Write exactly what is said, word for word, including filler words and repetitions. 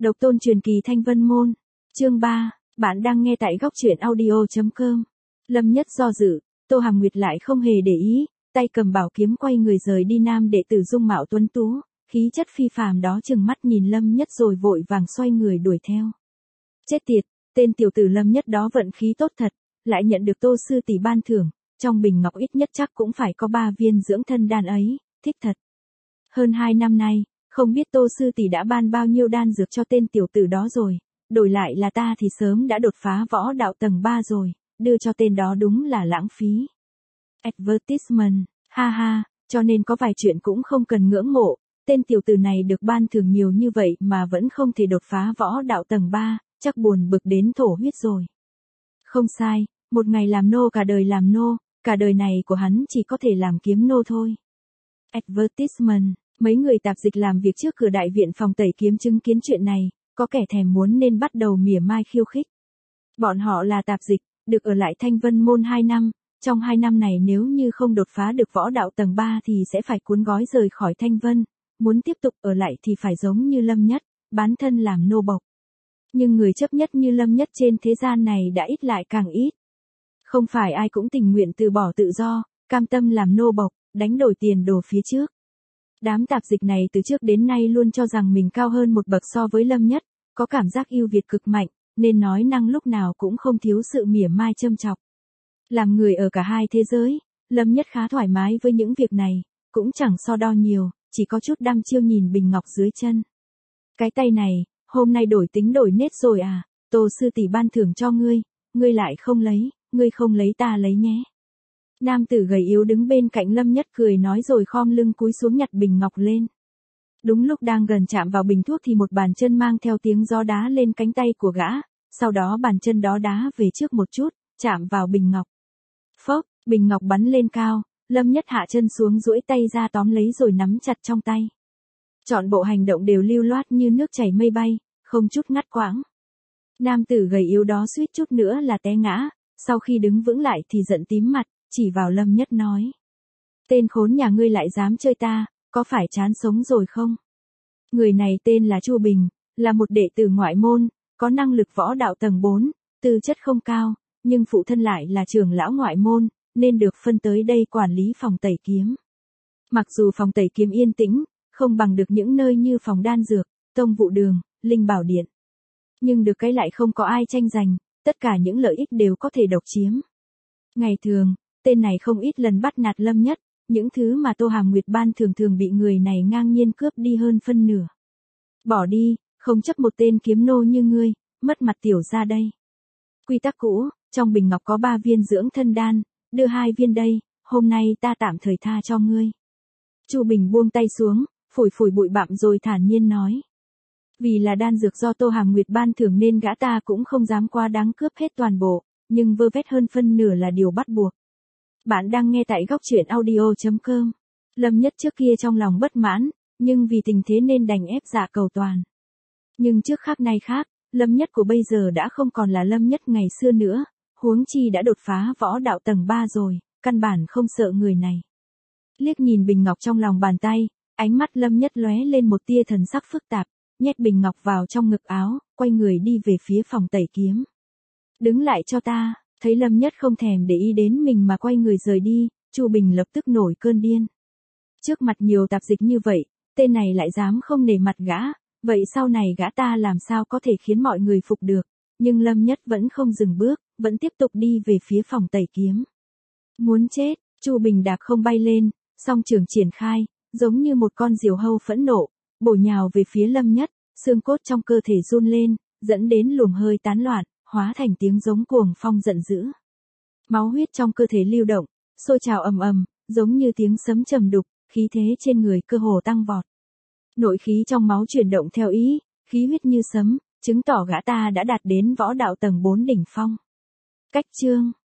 Độc tôn truyền kỳ Thanh Vân Môn. Chương ba, bạn đang nghe tại góc truyện audio chấm com. Lâm Nhất do dự, Tô Hàm Nguyệt lại không hề để ý, tay cầm bảo kiếm quay người rời đi. Nam đệ tử dung mạo tuấn tú, khí chất phi phàm đó chừng mắt nhìn Lâm Nhất rồi vội vàng xoay người đuổi theo. Chết tiệt, tên tiểu tử Lâm Nhất đó vận khí tốt thật, lại nhận được Tô sư tỷ ban thưởng, trong bình ngọc ít nhất chắc cũng phải có ba viên dưỡng thân đan ấy, thích thật. Hơn hai năm nay, không biết Tô sư tỷ đã ban bao nhiêu đan dược cho tên tiểu tử đó rồi, đổi lại là ta thì sớm đã đột phá võ đạo tầng ba rồi, đưa cho tên đó đúng là lãng phí. Advertisement, ha ha, cho nên có vài chuyện cũng không cần ngưỡng mộ, tên tiểu tử này được ban thưởng nhiều như vậy mà vẫn không thể đột phá võ đạo tầng ba, chắc buồn bực đến thổ huyết rồi. Không sai, một ngày làm nô cả đời làm nô, cả đời này của hắn chỉ có thể làm kiếm nô thôi. Advertisement, mấy người tạp dịch làm việc trước cửa đại viện phòng tẩy kiếm chứng kiến chuyện này, có kẻ thèm muốn nên bắt đầu mỉa mai khiêu khích. Bọn họ là tạp dịch, được ở lại Thanh Vân Môn hai năm, trong hai năm này nếu như không đột phá được võ đạo tầng ba thì sẽ phải cuốn gói rời khỏi Thanh Vân, muốn tiếp tục ở lại thì phải giống như Lâm Nhất, bán thân làm nô bộc. Nhưng người chấp nhất như Lâm Nhất trên thế gian này đã ít lại càng ít. Không phải ai cũng tình nguyện từ bỏ tự do, cam tâm làm nô bộc, đánh đổi tiền đồ phía trước. Đám tạp dịch này từ trước đến nay luôn cho rằng mình cao hơn một bậc so với Lâm Nhất, có cảm giác ưu việt cực mạnh, nên nói năng lúc nào cũng không thiếu sự mỉa mai châm chọc. Làm người ở cả hai thế giới, Lâm Nhất khá thoải mái với những việc này, cũng chẳng so đo nhiều, chỉ có chút đăm chiêu nhìn bình ngọc dưới chân. Cái tay này, hôm nay đổi tính đổi nết rồi à, Tô sư tỷ ban thưởng cho ngươi, ngươi lại không lấy, ngươi không lấy ta lấy nhé. Nam tử gầy yếu đứng bên cạnh Lâm Nhất cười nói rồi khom lưng cúi xuống nhặt bình ngọc lên. Đúng lúc đang gần chạm vào bình thuốc thì một bàn chân mang theo tiếng gió đá lên cánh tay của gã, sau đó bàn chân đó đá về trước một chút, chạm vào bình ngọc. Phốc, bình ngọc bắn lên cao, Lâm Nhất hạ chân xuống duỗi tay ra tóm lấy rồi nắm chặt trong tay. Chọn bộ hành động đều lưu loát như nước chảy mây bay, không chút ngắt quãng. Nam tử gầy yếu đó suýt chút nữa là té ngã, sau khi đứng vững lại thì giận tím mặt, chỉ vào Lâm Nhất nói. Tên khốn nhà ngươi lại dám chơi ta, có phải chán sống rồi không? Người này tên là Chu Bình, là một đệ tử ngoại môn, có năng lực võ đạo tầng bốn, tư chất không cao, nhưng phụ thân lại là trưởng lão ngoại môn, nên được phân tới đây quản lý phòng tẩy kiếm. Mặc dù phòng tẩy kiếm yên tĩnh, không bằng được những nơi như phòng đan dược, tông vụ đường, linh bảo điện. Nhưng được cái lại không có ai tranh giành, tất cả những lợi ích đều có thể độc chiếm. Ngày thường, tên này không ít lần bắt nạt Lâm Nhất, những thứ mà Tô Hàm Nguyệt ban thường thường bị người này ngang nhiên cướp đi hơn phân nửa. Bỏ đi, không chấp một tên kiếm nô như ngươi, mất mặt tiểu ra đây. Quy tắc cũ, trong bình ngọc có ba viên dưỡng thân đan, đưa hai viên đây, hôm nay ta tạm thời tha cho ngươi. Chu Bình buông tay xuống, phủi phủi bụi bặm rồi thản nhiên nói. Vì là đan dược do Tô Hàm Nguyệt ban thưởng nên gã ta cũng không dám quá đáng cướp hết toàn bộ, nhưng vơ vét hơn phân nửa là điều bắt buộc. Bạn đang nghe tại góc truyện audio chấm com. Lâm Nhất trước kia trong lòng bất mãn, nhưng vì tình thế nên đành ép dạ cầu toàn. Nhưng trước khác nay khác, Lâm Nhất của bây giờ đã không còn là Lâm Nhất ngày xưa nữa, huống chi đã đột phá võ đạo tầng ba rồi, căn bản không sợ người này. Liếc nhìn bình ngọc trong lòng bàn tay, ánh mắt Lâm Nhất lóe lên một tia thần sắc phức tạp, nhét bình ngọc vào trong ngực áo, quay người đi về phía phòng tẩy kiếm. Đứng lại cho ta. Thấy Lâm Nhất không thèm để ý đến mình mà quay người rời đi, Chu Bình lập tức nổi cơn điên. Trước mặt nhiều tạp dịch như vậy, tên này lại dám không nể mặt gã, vậy sau này gã ta làm sao có thể khiến mọi người phục được, nhưng Lâm Nhất vẫn không dừng bước, vẫn tiếp tục đi về phía phòng tẩy kiếm. Muốn chết, Chu Bình đạp không bay lên, song trường triển khai, giống như một con diều hâu phẫn nộ, bổ nhào về phía Lâm Nhất, xương cốt trong cơ thể run lên, dẫn đến luồng hơi tán loạn, hóa thành tiếng giống cuồng phong giận dữ. Máu huyết trong cơ thể lưu động, sôi trào ầm ầm, giống như tiếng sấm trầm đục, khí thế trên người cơ hồ tăng vọt. Nội khí trong máu chuyển động theo ý, khí huyết như sấm, chứng tỏ gã ta đã đạt đến võ đạo tầng bốn đỉnh phong. Cách chương